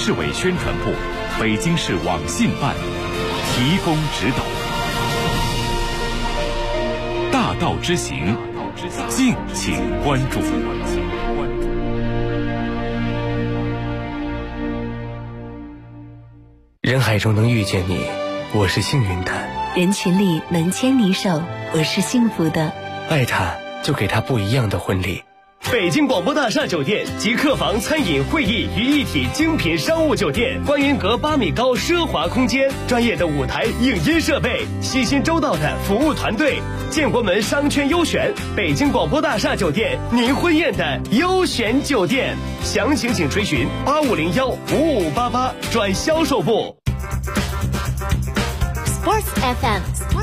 市委宣传部、北京市网信办提供指导。大道之行，敬请关注。 人海中能遇见你，我是幸运的； 人群里能牵你手，我是幸福的。 爱他，就给他不一样的婚礼。 北京广播大厦酒店集客房、餐饮、会议于一体精品商务酒店，观云阁8米高奢华空间，专业的舞台影音设备，悉心周到的服务团队，建国门商圈优选，北京广播大厦酒店，您婚宴的优选酒店。详情请垂询8501-5588转销售部。 Sports FM，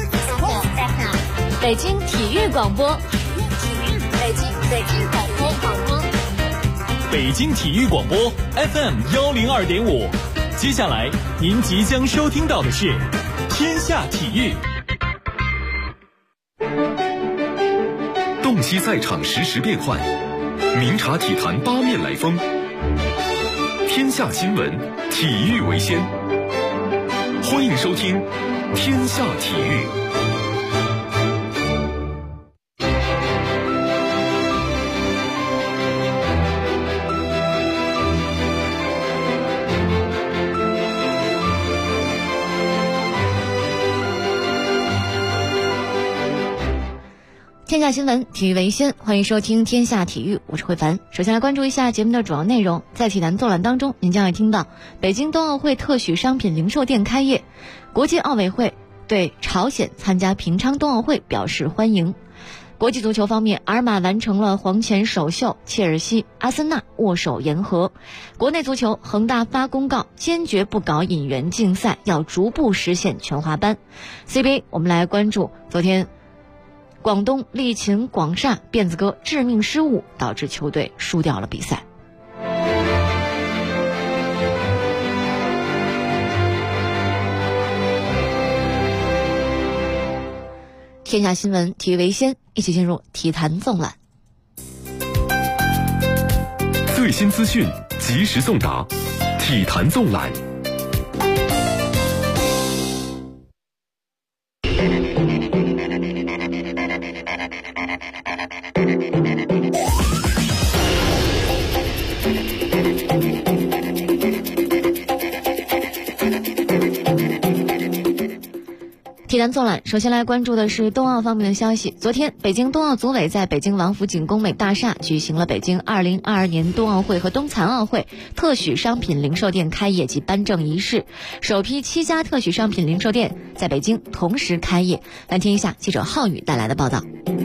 北京体育广播， 北京体育广播 FM102.5。接下来您即将收听到的是天下体育。 洞悉赛场实时变幻，明察体坛八面来风。天下新闻，体育为先。欢迎收听天下体育。 天下新闻，体育为先，欢迎收听天下体育，我是慧凡。首先来关注一下节目的主要内容。在体坛纵览当中，您将会听到北京冬奥会特许商品零售店开业，国际奥委会对朝鲜参加平昌冬奥会表示欢迎。国际足球方面，阿尔马完成了黄潜首秀，切尔西、阿森纳握手言和。国内足球，恒大发公告，坚决不搞引援竞赛，要逐步实现全华班。CBA 我们来关注昨天广东力勤广厦辫子哥致命失误，导致球队输掉了比赛。天下新闻，体育为先，一起进入体坛纵览。 最新资讯，及时送达，体坛纵览。 体坛纵览，首先来关注的是冬奥方面的消息。昨天，北京冬奥组委在北京王府井工美大厦举行了北京2022年冬奥会和冬残奥会特许商品零售店开业及颁证仪式，首批7家特许商品零售店在北京同时开业。来听一下记者浩宇带来的报道。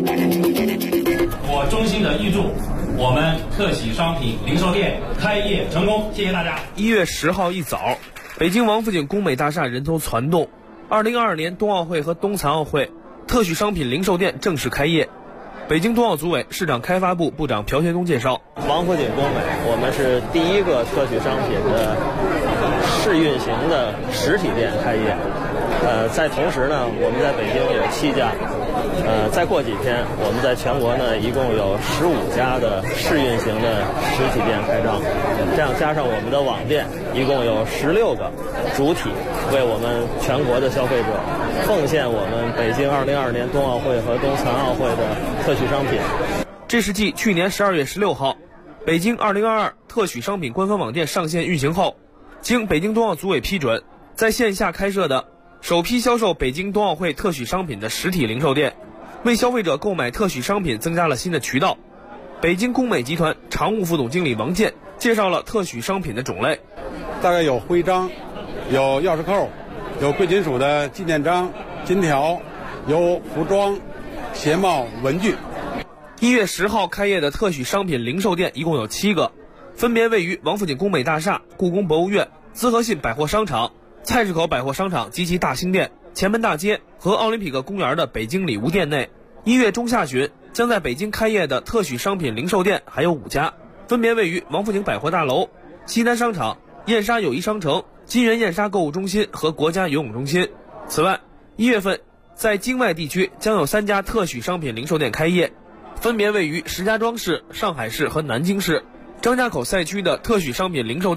我衷心的预祝我们特许商品零售店开业成功，谢谢大家。 1月10号一早，北京王府井工美大厦人头攒动，2022年冬奥会和冬残奥会特许商品零售店正式开业。北京冬奥组委市场开发部部长朴学东介绍， 王府井工美我们是第一个特许商品的试运行的实体店开业。在同时呢，我们在北京有7家，再过几天我们在全国呢一共有15家的试运行的实体店开张，这样加上我们的网店，一共有16个主体，为我们全国的消费者奉献我们北京2022年冬奥会和冬残奥会的特许商品。 这是继去年12月16号北京2022特许商品官方网店上线运行后，经北京冬奥组委批准，在线下开设的首批销售北京冬奥会特许商品的实体零售店，为消费者购买特许商品增加了新的渠道。北京工美集团常务副总经理王健介绍了特许商品的种类， 大概有徽章，有钥匙扣，有贵金属的纪念章、金条，有服装、鞋帽、文具。 1月10号开业的特许商品零售店一共有7个，分别位于王府井工美大厦、故宫博物院、资和信百货商场、菜市口百货商场及其大兴店、前门大街和奥林匹克公园的北京礼物店内。1月中下旬将在北京开业的特许商品零售店还有5家，分别位于王府井百货大楼、西单商场、燕莎友谊商城、金源燕莎购物中心和国家游泳中心。此外，1月份在京外地区将有3家特许商品零售店开业，分别位于石家庄市、上海市和南京市。张家口赛区的特许商品零售店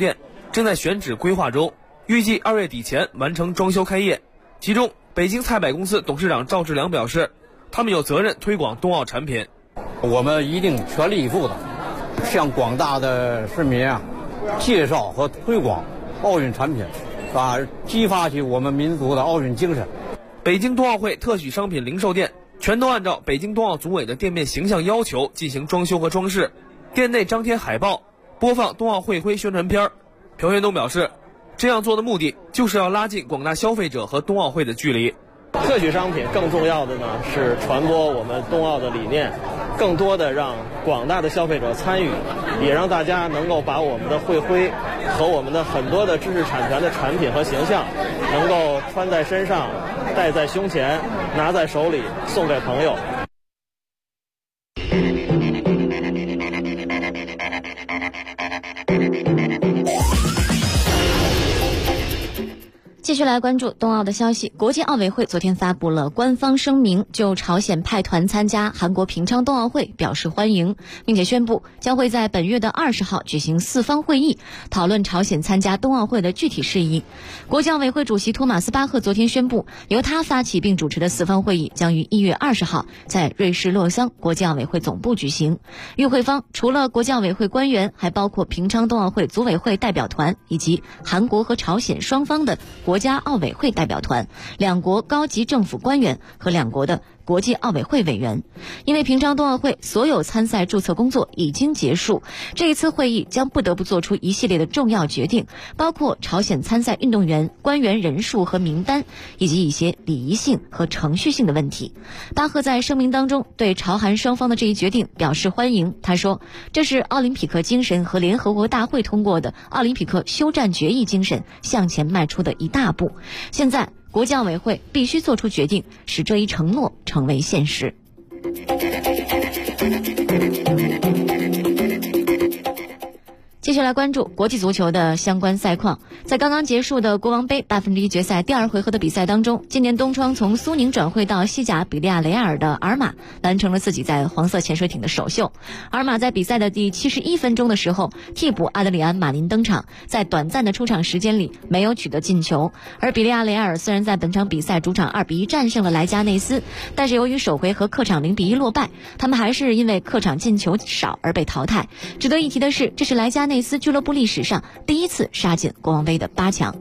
正在选址规划中，预计2月底前完成装修开业。其中，北京菜百公司董事长赵志良表示，他们有责任推广冬奥产品。 我们一定全力以赴的向广大的市民介绍和推广奥运产品，激发起我们民族的奥运精神。 北京冬奥会特许商品零售店全都按照北京冬奥组委的店面形象要求进行装修和装饰，店内张贴海报，播放冬奥会徽宣传片。朴元东表示，这样做的目的就是要拉近广大消费者和冬奥会的距离。 特许商品更重要的呢是传播我们冬奥的理念，更多的让广大的消费者参与，也让大家能够把我们的会徽和我们的很多的知识产权的产品和形象能够穿在身上，戴在胸前，拿在手里，送给朋友。 继续来关注冬奥的消息。国际奥委会昨天发布了官方声明，就朝鲜派团参加韩国平昌冬奥会表示欢迎，并且宣布将会在本月的20号举行4方会议，讨论朝鲜参加冬奥会的具体事宜。国际奥委会主席托马斯巴赫昨天宣布，由他发起并主持的4方会议将于1月20号在瑞士洛桑国际奥委会总部举行。与会方除了国际奥委会官员，还包括平昌冬奥会组委会代表团以及韩国和朝鲜双方的国家奥委会代表团、两国高级政府官员和两国的国际奥委会委员。因为平昌冬奥会所有参赛注册工作已经结束，这一次会议将不得不做出一系列的重要决定，包括朝鲜参赛运动员、官员人数和名单，以及一些礼仪性和程序性的问题。巴赫在声明当中对朝韩双方的这一决定表示欢迎。他说，这是奥林匹克精神和联合国大会通过的奥林匹克休战决议精神向前迈出的一大步。现在国际奥委会必须做出决定，使这一承诺成为现实。继续来关注国际足球的相关赛况。在刚刚结束的国王杯1/8决赛第2回合的比赛当中，今年冬窗从苏宁转会到西甲比利亚雷亚尔的阿尔马完成了自己在黄色潜水艇的首秀。阿尔马在比赛的第71分钟的时候，替补阿德里安·马林登场，在短暂的出场时间里没有取得进球。而比利亚雷亚尔虽然在本场比赛主场2-1战胜了莱加内斯，但是由于首回合客场0-1落败，他们还是因为客场进球少而被淘汰。值得一提的是，这是莱加内斯俱乐部历史上第一次杀进国王杯的8强。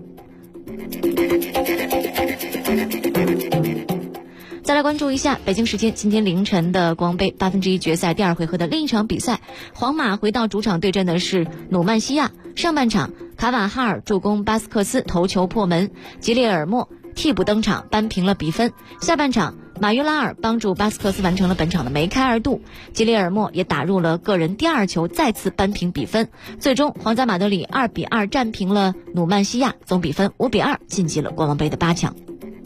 再来关注一下北京时间今天凌晨的国王杯1/8决赛第2回合的另一场比赛，皇马回到主场对阵的是努曼西亚。上半场卡瓦哈尔助攻巴斯克斯头球破门，吉列尔莫替补登场扳平了比分。下半场马约拉尔帮助巴斯克斯完成了本场的梅开二度，吉列尔莫也打入了个人第2球，再次扳平比分。最终皇家马德里2-2战平了努曼西亚，总比分5-2晋级了国王杯的8强。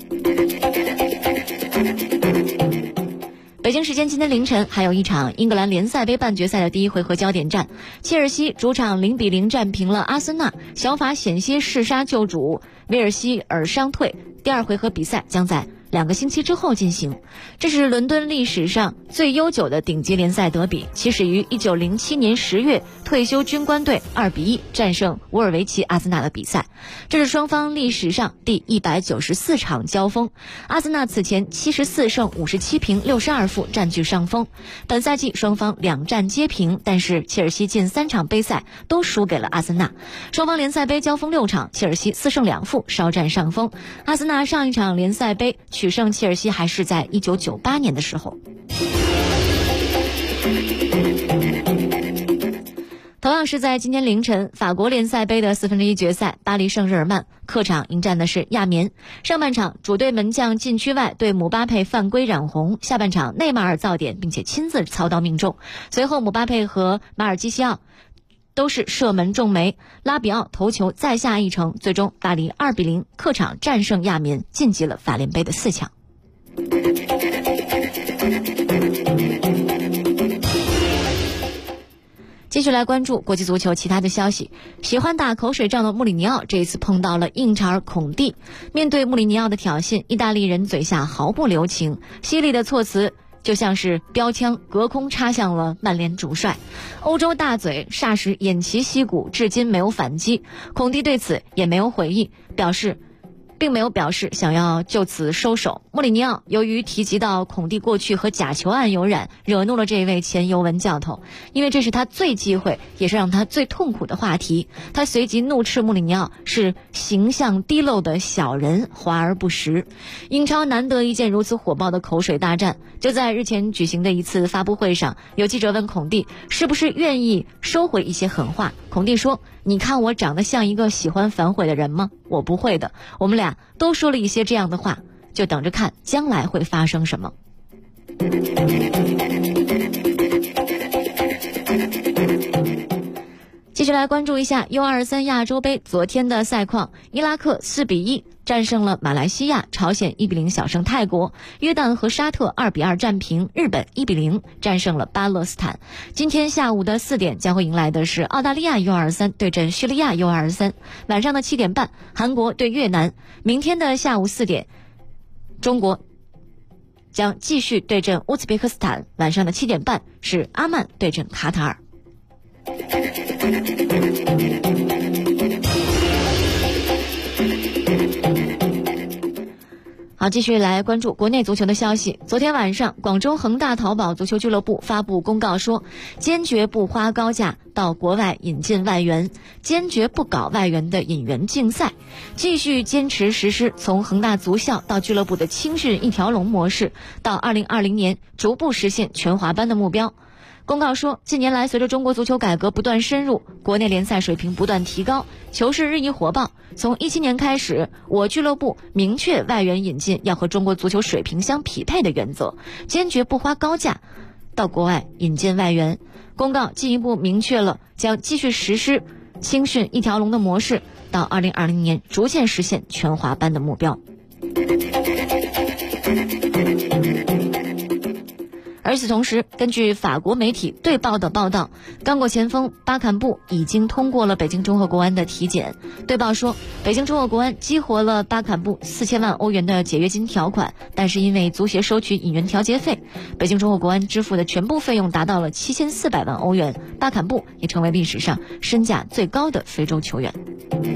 北京时间今天凌晨还有一场英格兰联赛杯半决赛的第1回合焦点战，切尔西主场0-0战平了阿森纳，小法险些弑杀旧主威尔希尔伤退。第2回合比赛将在2个星期之后进行。这是伦敦历史上最悠久的顶级联赛德比，起始于1907年10月退休军官队2-1战胜乌尔维奇阿森纳的比赛。这是双方历史上第194场交锋，阿森纳此前74胜57平62负占据上风。本赛季双方2战皆平，但是切尔西近3场杯赛都输给了阿森纳。双方联赛杯交锋6场，切尔西4胜2负稍占上风。阿森纳上一场联赛杯取胜切尔西还是在1998年的时候。同样是在今天凌晨，法国联赛杯的1/4决赛，巴黎圣日耳曼客场迎战的是亚眠。上半场主队门将禁区外对姆巴佩犯规染红，下半场内马尔造点并且亲自操刀命中，随后姆巴佩和马尔基西奥都是射门中梅，拉比奥头球再下一城，最终巴黎2-0客场战胜亚眠，晋级了法联杯的4强。继续来关注国际足球其他的消息。喜欢打口水仗的穆里尼奥这一次碰到了硬茬孔蒂，面对穆里尼奥的挑衅，意大利人嘴下毫不留情，犀利的措辞就像是标枪隔空插向了曼联主帅。欧洲大嘴霎时偃旗息鼓，至今没有反击。孔蒂对此也没有回应，并没有表示想要就此收手。莫里尼奥由于提及到孔蒂过去和假球案有染，惹怒了这位前尤文教头，因为这是他最忌讳也是让他最痛苦的话题。他随即怒斥莫里尼奥是形象低陋的小人，华而不实。英超难得一见如此火爆的口水大战。就在日前举行的一次发布会上，有记者问孔蒂是不是愿意收回一些狠话，孔蒂说，你看我长得像一个喜欢反悔的人吗？我不会的，我们俩都说了一些这样的话，就等着看将来会发生什么。继续来关注一下 U23 亚洲杯昨天的赛况。伊拉克4-1战胜了马来西亚，朝鲜1-0小胜泰国，约旦和沙特2-2战平，日本1-0战胜了巴勒斯坦。今天下午的4点将会迎来的是澳大利亚 U23 对阵叙利亚 U23， 晚上的7点半韩国对越南。明天的下午4点中国将继续对阵乌兹别克斯坦，晚上的7点半是阿曼对阵卡塔尔。好，继续来关注国内足球的消息。昨天晚上，广州恒大淘宝足球俱乐部发布公告说，坚决不花高价到国外引进外援，坚决不搞外援的引援竞赛，继续坚持实施从恒大足校到俱乐部的青训一条龙模式，到2020年逐步实现全华班的目标。公告说，近年来随着中国足球改革不断深入，国内联赛水平不断提高，球市日益火爆。从17年开始，我俱乐部明确外援引进要和中国足球水平相匹配的原则，坚决不花高价到国外引进外援。公告进一步明确了将继续实施青训一条龙的模式，到2020年逐渐实现全华班的目标。而与此同时，根据法国媒体对报的报道，刚果前锋巴坎布已经通过了北京中赫国安的体检。对报说，北京中赫国安激活了巴坎布4000万欧元的解约金条款，但是因为足协收取引援调节费，北京中赫国安支付的全部费用达到了7400万欧元，巴坎布也成为历史上身价最高的非洲球员。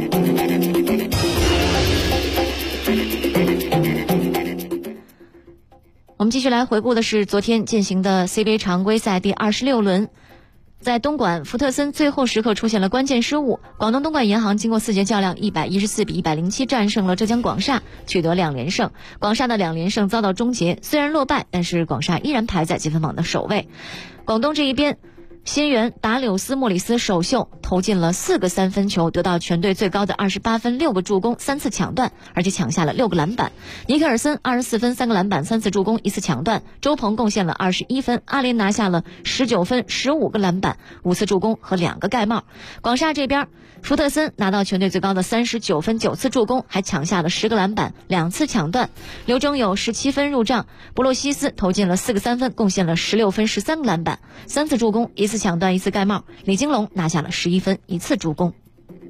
我们继续来回顾的是昨天进行的 CBA 常规赛第26轮。在东莞，福特森最后时刻出现了关键失误，广东东莞银行经过4节较量114-107战胜了浙江广厦，取得2连胜。广厦的2连胜遭到终结，虽然落败，但是广厦依然排在积分榜的首位。广东这一边，新援达柳斯·莫里斯首秀投进了4个3分球，得到全队最高的28分、6个助攻、3次抢断，而且抢下了6个篮板。尼克尔森24分、3个篮板、3次助攻、1次抢断。周鹏贡献了21分，阿联拿下了19分、15个篮板、5次助攻和2个盖帽。广厦这边，福特森拿到全队最高的39分、9次助攻，还抢下了10个篮板、2次抢断。刘铮有17分入账，布洛西斯投进了4个3分，贡献了16分、13个篮板、3次助攻、1次抢断、1次盖帽。李金龙拿下了11分、1次助攻。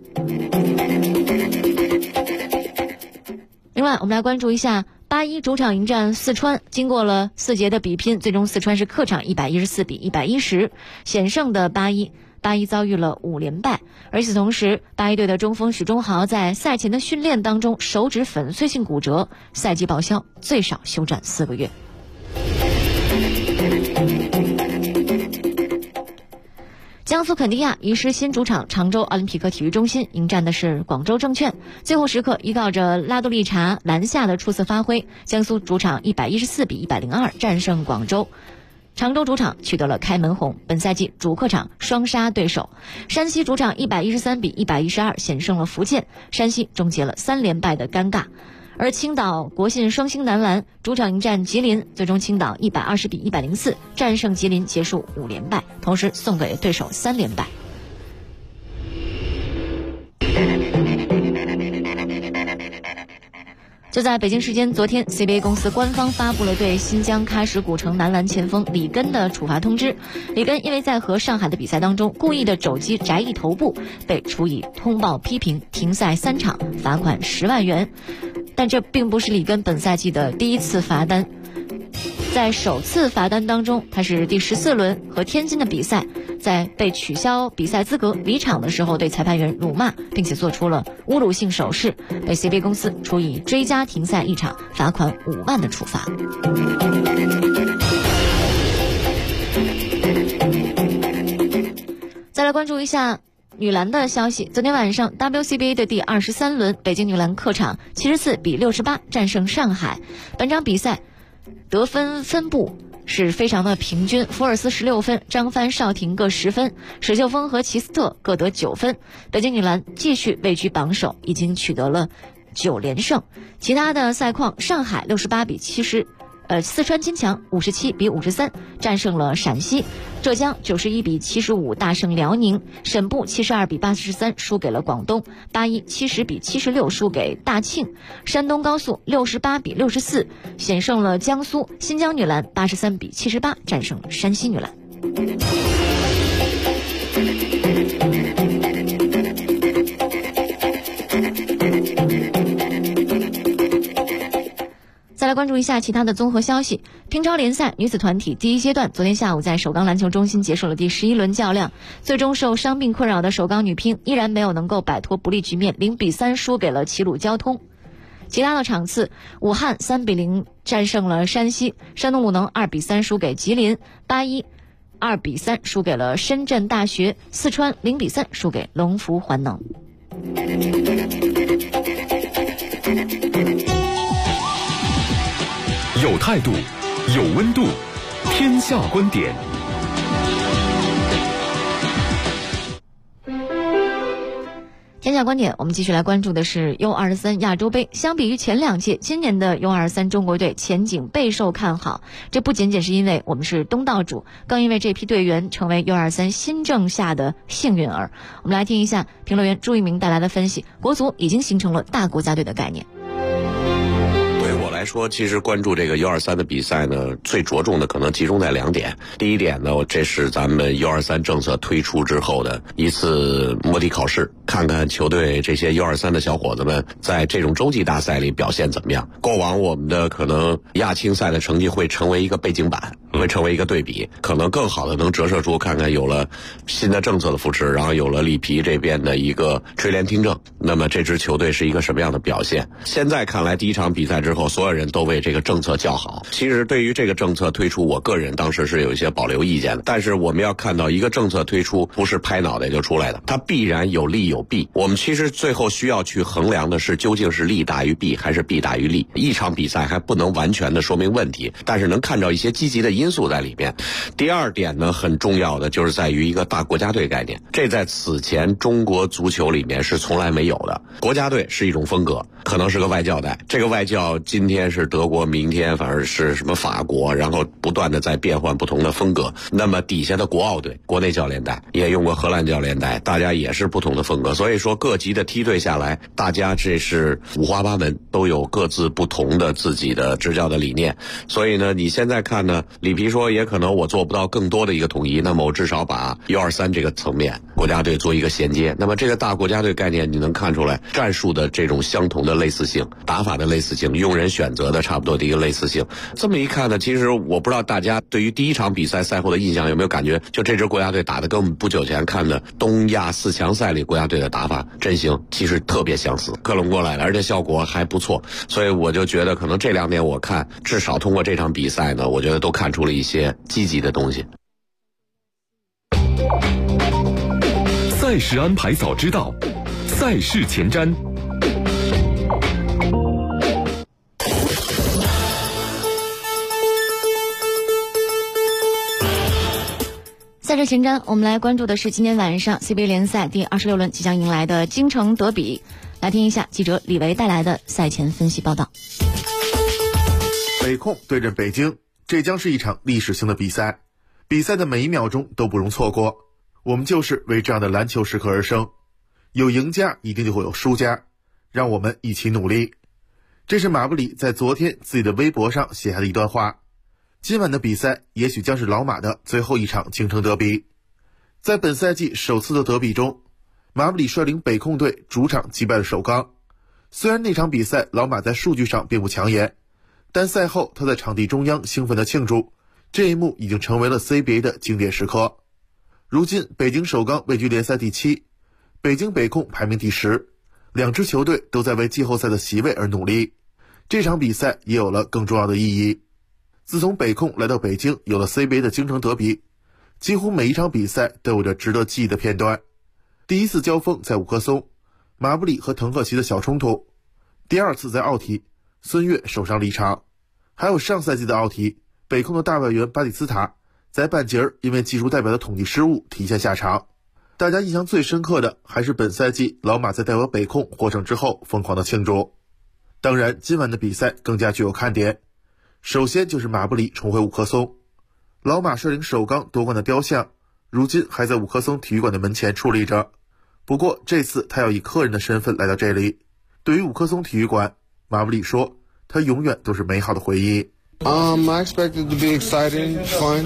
另外，我们来关注一下8-1主场迎战四川，经过了4节的比拼，最终四川是客场114-110险胜的8-1遭遇了5连败。而与此同时，8-1队的中锋许忠豪在赛前的训练当中手指粉碎性骨折，赛季报销，最少休战4个月。江苏肯尼亚移师新主场常州奥林匹克体育中心，迎战的是广州证券。最后时刻，依靠着拉多利查、篮下的出色发挥，江苏主场114-102战胜广州。常州主场取得了开门红，本赛季主客场双杀对手。山西主场113-112险胜了福建，山西终结了3连败的尴尬。而青岛国信双星男篮主场迎战吉林，最终青岛120-104战胜吉林，结束5连败，同时送给对手3连败。就在北京时间昨天， CBA 公司官方发布了对新疆喀什古城男篮前锋里根的处罚通知。里根因为在和上海的比赛当中故意的肘击翟毅头部，被处以通报批评，停赛3场，罚款10万元。但这并不是里根本赛季的第一次罚单。在在首次罚单当中，他是第14轮和天津的比赛，在被取消比赛资格离场的时候，对裁判员辱骂，并且做出了侮辱性手势，被 CBA 公司处以追加停赛1场、罚款5万的处罚。再来关注一下女篮的消息。昨天晚上 WCBA 的第23轮，北京女篮客场74比68战胜上海。本场比赛得分分布是非常的平均，福尔斯16分，张帆、邵婷各10分，史秀峰和齐斯特各得9分。北京女篮继续位居榜首，已经取得了9连胜。其他的赛况，上海68比70。四川金强57比53战胜了陕西，浙江91比75大胜辽宁，沈步72比83输给了广东，81 70比76输给大庆，山东高速68比64险胜了江苏，新疆女篮83比78战胜了山西女篮。再来关注一下其他的综合消息。乒超联赛女子团体第1阶段昨天下午在首钢篮球中心结束了第11轮较量，最终受伤病困扰的首钢女乒依然没有能够摆脱不利局面，0比3输给了齐鲁交通。其他的场次，武汉3比0战胜了山西，山东鲁能2比3输给吉林，81 2比3输给了深圳大学，四川0比3输给龙福环能。 有态度，有温度，天下观点。 天下观点，我们继续来关注的是 U23 亚洲杯。相比于前2届，今年的 U23 中国队前景备受看好。这不仅仅是因为我们是东道主，更因为这批队员成为 U23 新政下的幸运儿。我们来听一下评论员朱一鸣带来的分析。国足已经形成了大国家队的概念。 来说，其实关注这个 U23 的比赛呢，最着重的可能集中在2点。第一点呢，这是咱们 U23 政策推出之后的一次摸底考试，看看球队这些 U23 的小伙子们在这种洲际大赛里表现怎么样。过往我们的可能亚青赛的成绩会成为一个背景板，会成为一个对比，可能更好的能折射出看看有了新的政策的扶持，然后有了里皮这边的一个垂帘听政，那么这支球队是一个什么样的表现。现在看来，第一场比赛之后，所有人都为这个政策叫好。其实对于这个政策推出，我个人当时是有一些保留意见的，但是我们要看到一个政策推出不是拍脑袋就出来的，它必然有利有弊。我们其实最后需要去衡量的是究竟是利大于弊还是弊大于利。一场比赛还不能完全的说明问题，但是能看到一些积极的因素在里边。第二点呢，很重要的就是在于一个大国家队概念，这在此前中国足球里面是从来没有的。国家队是一种风格，可能是个外教带，这个外教今天是德国，明天反而是什么法国，然后不断的在变换不同的风格。那么底下的国奥队国内教练带也用过荷兰教练带，大家也是不同的风格。所以说各级的梯队下来，大家这是五花八门，都有各自不同的自己的执教的理念。所以呢，你现在看呢，里皮说也可能我做不到更多的一个统一，那么我至少把 U23 这个层面国家队做一个衔接。那么这个大国家队概念，你能看出来战术的这种相同的类似性，打法的类似性，用人选择的差不多的一个类似性。这么一看呢，其实我不知道大家对于第一场比赛赛后的印象有没有感觉，就这支国家队打的跟我们不久前看的东亚4强赛里国家队的打法阵型其实特别相似，克隆过来了，而且效果还不错。所以我就觉得可能这2点我看至少通过这场比赛呢，我觉得都看出了一些积极的东西。 赛事安排早知道，赛事前瞻。 赛事前瞻，我们来关注的是今天晚上 CBA 联赛第26轮即将迎来的京城德比。来听一下记者李维带来的赛前分析报道。 北控对阵北京，这将是一场历史性的比赛，比赛的每一秒钟都不容错过。我们就是为这样的篮球时刻而生，有赢家一定就会有输家，让我们一起努力。这是马布里在昨天自己的微博上写下的一段话。今晚的比赛也许将是老马的最后一场京城德比。在本赛季首次的德比中，马布里率领北控队主场击败了首钢。虽然那场比赛老马在数据上并不抢眼， 但赛后他在场地中央兴奋地庆祝，这一幕已经成为了 CBA 的经典时刻。如今北京首钢位居联赛第7，北京北控排名第10，两支球队都在为季后赛的席位而努力。这场比赛也有了更重要的意义。自从北控来到北京，有了 CBA 的京城德比，几乎每一场比赛都有着值得记忆的片段。第一次交锋在五棵松，马布里和滕克奇的小冲突；第二次在奥体，孙悦受伤离场；还有上赛季的奥体，北控的大外援巴蒂斯塔在半截因为技术代表的统计失误提前下场。大家印象最深刻的还是本赛季老马在代表北控获胜之后疯狂的庆祝。当然今晚的比赛更加具有看点，首先就是马布里重回五棵松。老马率领首钢夺冠的雕像如今还在五棵松体育馆的门前矗立着，不过这次他要以客人的身份来到这里。对于五棵松体育馆，马布里说他永远都是美好的回忆。 I expect it to be exciting, fun.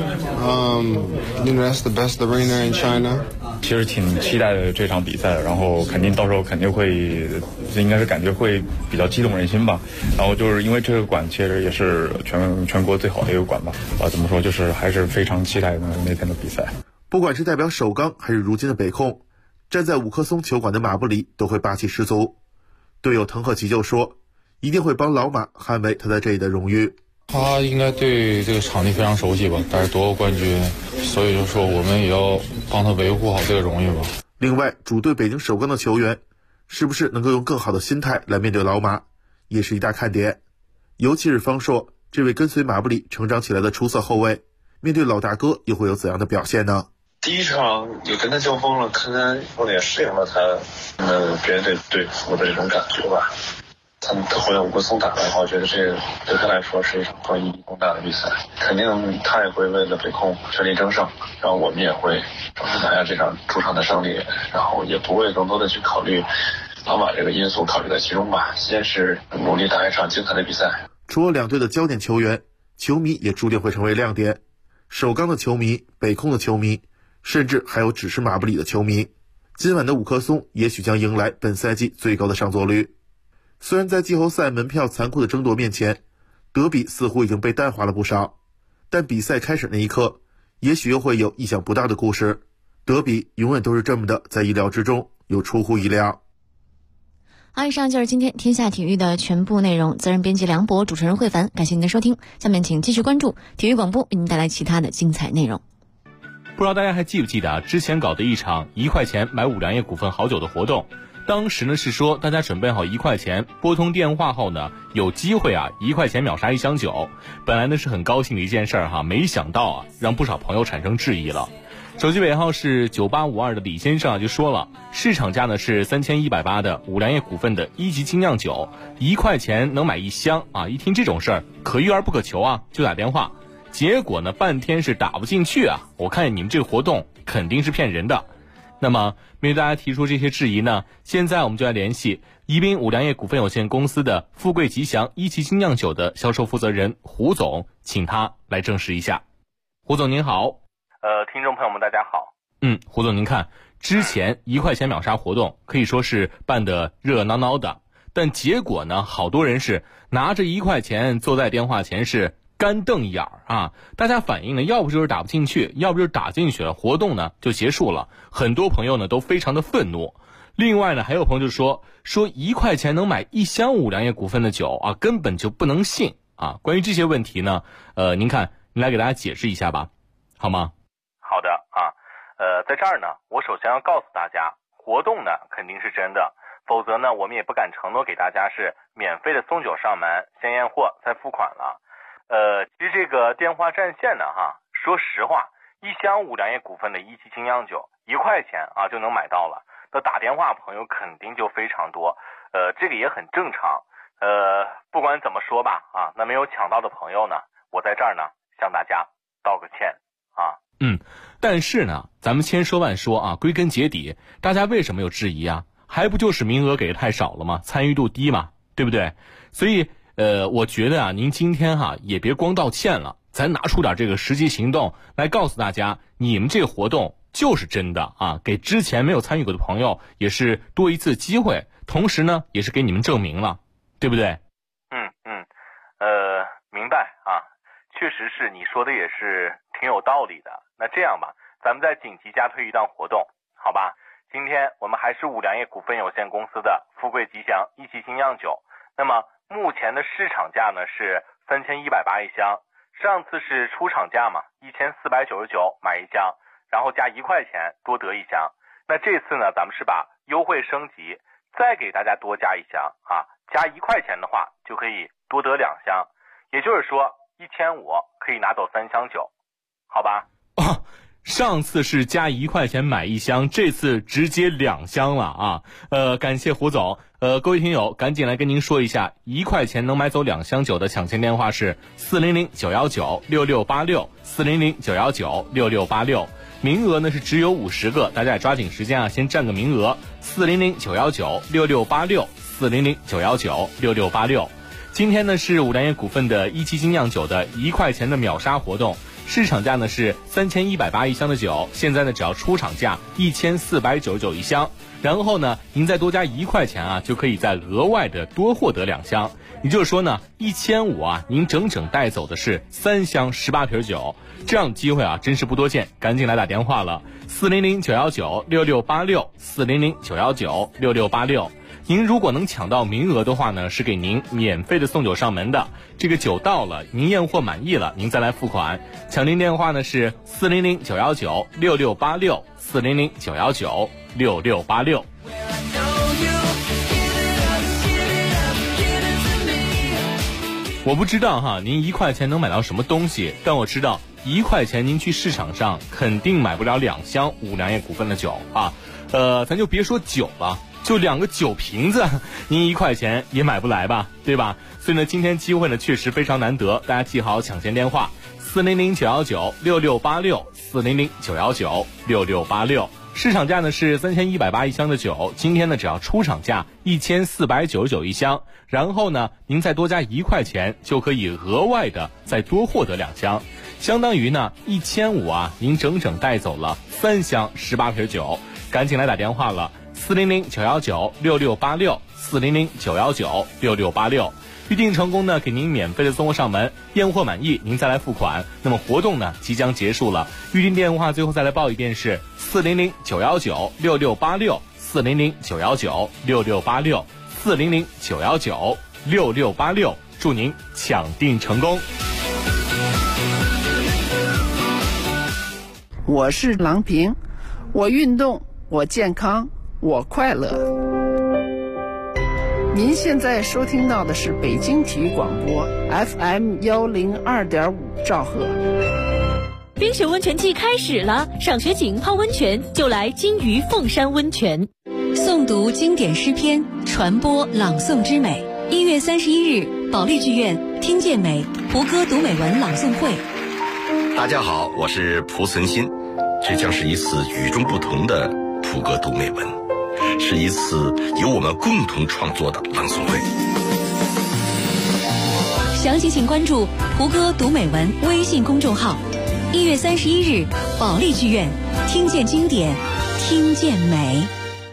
That's the best arena in China. 其实挺期待的这场比赛的，然后到时候肯定会，应该是感觉会比较激动人心吧。然后就是因为这个馆其实也是全国最好的一个馆吧。怎么说，就是还是非常期待那天的比赛。 不管是代表首钢还是如今的北控，站在五棵松球馆的马布里都会霸气十足。队友滕克奇就说，一定会帮老马捍卫他在这里的荣誉。 他应该对这个场地非常熟悉吧，但是夺过冠军，所以就说我们也要帮他维护好这个荣誉吧。 另外，主队北京首钢的球员是不是能够用更好的心态来面对老马，也是一大看点。尤其是方硕这位跟随马布里成长起来的出色后卫，面对老大哥又会有怎样的表现呢？ 第一场也跟他交锋了，看他后来也适应了他别的队服的这种感觉吧。他回来五棵松打的话，我觉得这个对他来说是一场更意义更大的比赛。肯定他也会为了北控全力争胜，然后我们也会争取拿下这场主场的胜利，然后也不会更多的去考虑老马这个因素考虑在其中吧。先是努力打一场精彩的比赛。 除了两队的焦点球员，球迷也注定会成为亮点。首钢的球迷、北控的球迷，甚至还有只是马布里的球迷。今晚的五棵松也许将迎来本赛季最高的上座率。虽然在季后赛门票残酷的争夺面前，德比似乎已经被淡化了不少，但比赛开始那一刻，也许又会有意想不到的故事。德比永远都是这么的在意料之中，又出乎意料。 以上就是今天天下体育的全部内容，责任编辑梁博，主持人慧凡，感谢您的收听。下面请继续关注体育广播，为您带来其他的精彩内容。 不知道大家还记不记得之前搞的一场1块钱买五粮液股份好酒的活动，当时呢是说大家准备好1块钱，拨通电话后呢有机会1块钱秒杀1箱酒。本来呢是很高兴的一件事儿没想到让不少朋友产生质疑了。手机尾号是9852的李先生就说了，市场价呢是3180的五粮液股份的1级精酿酒，1块钱能买1箱一听这种事儿可遇而不可求就打电话，结果呢半天是打不进去我看你们这个活动肯定是骗人的。那么面对大家提出这些质疑呢，现在我们就来联系宜宾五粮液股份有限公司的富贵吉祥1级精酿酒的销售负责人胡总，请他来证实一下。胡总您好。 听众朋友们大家好。 胡总您看，之前1块钱秒杀活动可以说是办得热热闹闹的，但结果呢好多人是拿着1块钱坐在电话前是干瞪眼大家反映呢要不就是打不进去，要不就是打进去了，活动呢就结束了。很多朋友呢都非常的愤怒。另外呢还有朋友就说1块钱能买1箱五粮液股份的酒根本就不能信关于这些问题呢您来给大家解释一下吧，好吗？ 好的在这儿呢我首先要告诉大家，活动呢肯定是真的，否则呢我们也不敢承诺给大家是免费的送酒上门，先验货再付款了。其实这个电话占线呢说实话，1箱五粮液股份的1级精酿酒1块钱就能买到了，那打电话朋友肯定就非常多，这个也很正常。不管怎么说吧那没有抢到的朋友呢，我在这儿呢向大家道个歉但是呢咱们千说万说归根结底大家为什么有质疑还不就是名额给的太少了吗？参与度低嘛，对不对？所以我觉得您今天也别光道歉了，咱拿出点这个实际行动来告诉大家，你们这个活动就是真的给之前没有参与过的朋友也是多一次机会，同时呢也是给你们证明了，对不对？ 明白啊，确实是你说的也是挺有道理的。那这样吧，咱们再紧急加推一档活动，好吧？今天我们还是五粮液股份有限公司的富贵吉祥一期精酿酒，那么目前的市场价呢是3180一箱，上次是出厂价嘛，1499买一箱，然后加1块钱多得一箱。那这次呢，咱们是把优惠升级，再给大家多加一箱啊，加1块钱的话就可以多得2箱，也就是说1500可以拿走3箱酒，好吧？ 哦，上次是加1块钱买一箱，这次直接2箱了啊！感谢胡总。各位听友，赶紧来跟您说一下，1块钱能买走2箱酒的抢钱电话是400-919-6686，400-919-6686。名额呢是只有50个，大家也抓紧时间啊，先占个名额。400-919-6686，400-919-6686。今天呢是五粮液股份的一期精酿酒的1块钱的秒杀活动，市场价呢是3180一箱的酒，现在呢只要出厂价1499一箱，然后呢您再多加1块钱啊，就可以再额外的多获得2箱。也就是说呢，1500啊，您整整带走的是3箱18瓶酒，这样的机会啊，真是不多见，赶紧来打电话了，400-919-6686，400-919-6686。您如果能抢到名额的话呢，是给您免费的送酒上门的。这个酒到了，您验货满意了，您再来付款。抢订电话呢是400-919-6686，400-919-6686。我不知道哈，您1块钱能买到什么东西，但我知道1块钱您去市场上肯定买不了2箱五粮液股份的酒啊。咱就别说酒了，就2个酒瓶子，您1块钱也买不来吧，对吧？所以呢，今天机会呢确实非常难得，大家记好抢钱电话：400-919-6686，400-919-6686。市场价呢是3180一箱的酒，今天呢只要出厂价1499一箱，然后呢您再多加1块钱，就可以额外的再多获得2箱，相当于呢1500啊，您整整带走了3箱18瓶酒。赶紧来打电话了，400-919-6686，400-919-6686。预定成功呢，给您免费的送货上门，验货满意您再来付款。那么活动呢即将结束了，预定电话最后再来报一遍是400-919-6686，400-919-6686，400-919-6686。祝您抢订成功。 我是郎平，我运动，我健康，我快乐。您现在收听到的是北京体育广播 FM102.5兆赫。 冰雪温泉季开始了，赏雪景泡温泉就来金鱼凤山温泉。 诵读经典诗篇，传播朗诵之美。1月31日，保利剧院听见美胡歌读美文朗诵会。 大家好，我是蒲存昕，这将是一次与众不同的胡歌读美文，是一次由我们共同创作的朗诵会。 详情请关注胡歌读美文微信公众号。1月31日，保利剧院听见经典，听见美。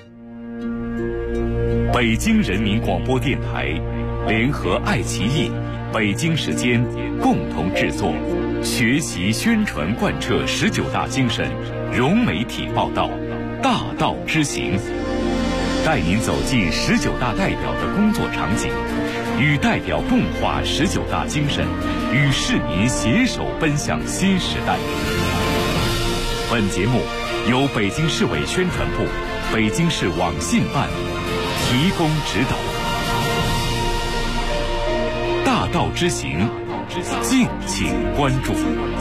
北京人民广播电台联合爱奇艺、北京时间共同制作，学习宣传贯彻19大精神，融媒体报道，大道之行，带您走进19大代表的工作场景，与代表共话19大精神，与市民携手奔向新时代。本节目由北京市委宣传部、北京市网信办提供指导。大道之行，敬请关注。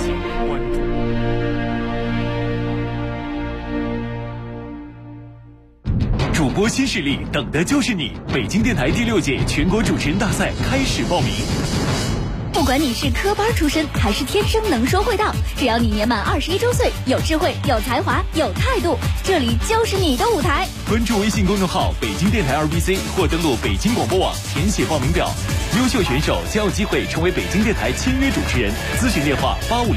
主播新势力，等的就是你！北京电台第6届全国主持人大赛开始报名。 不管你是科班出身还是天生能说会道，只要你年满21周岁，有智慧、有才华、有态度，这里就是你的舞台。 关注微信公众号北京电台2BC 或登录北京广播网填写报名表，优秀选手将有机会成为北京电台签约主持人。咨询电话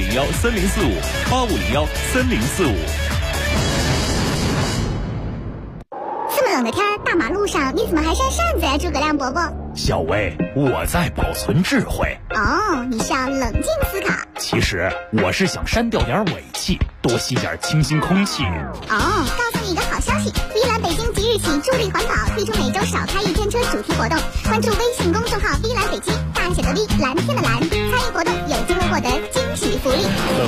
8501-3045，8501-3045。 这么冷的天，大马路上你怎么还扇扇子呀，诸葛亮伯伯？ 小薇，我在保存智慧。 哦，你是要冷静思考。 其实我是想删掉点尾气，多吸点清新空气。 哦，告诉你一个好消息，碧蓝北京即日起助力环保，推出每周少开一天车主题活动。关注微信公众号碧蓝北京，大写的 V， 蓝天的蓝，参与活动有机会获得惊喜福利。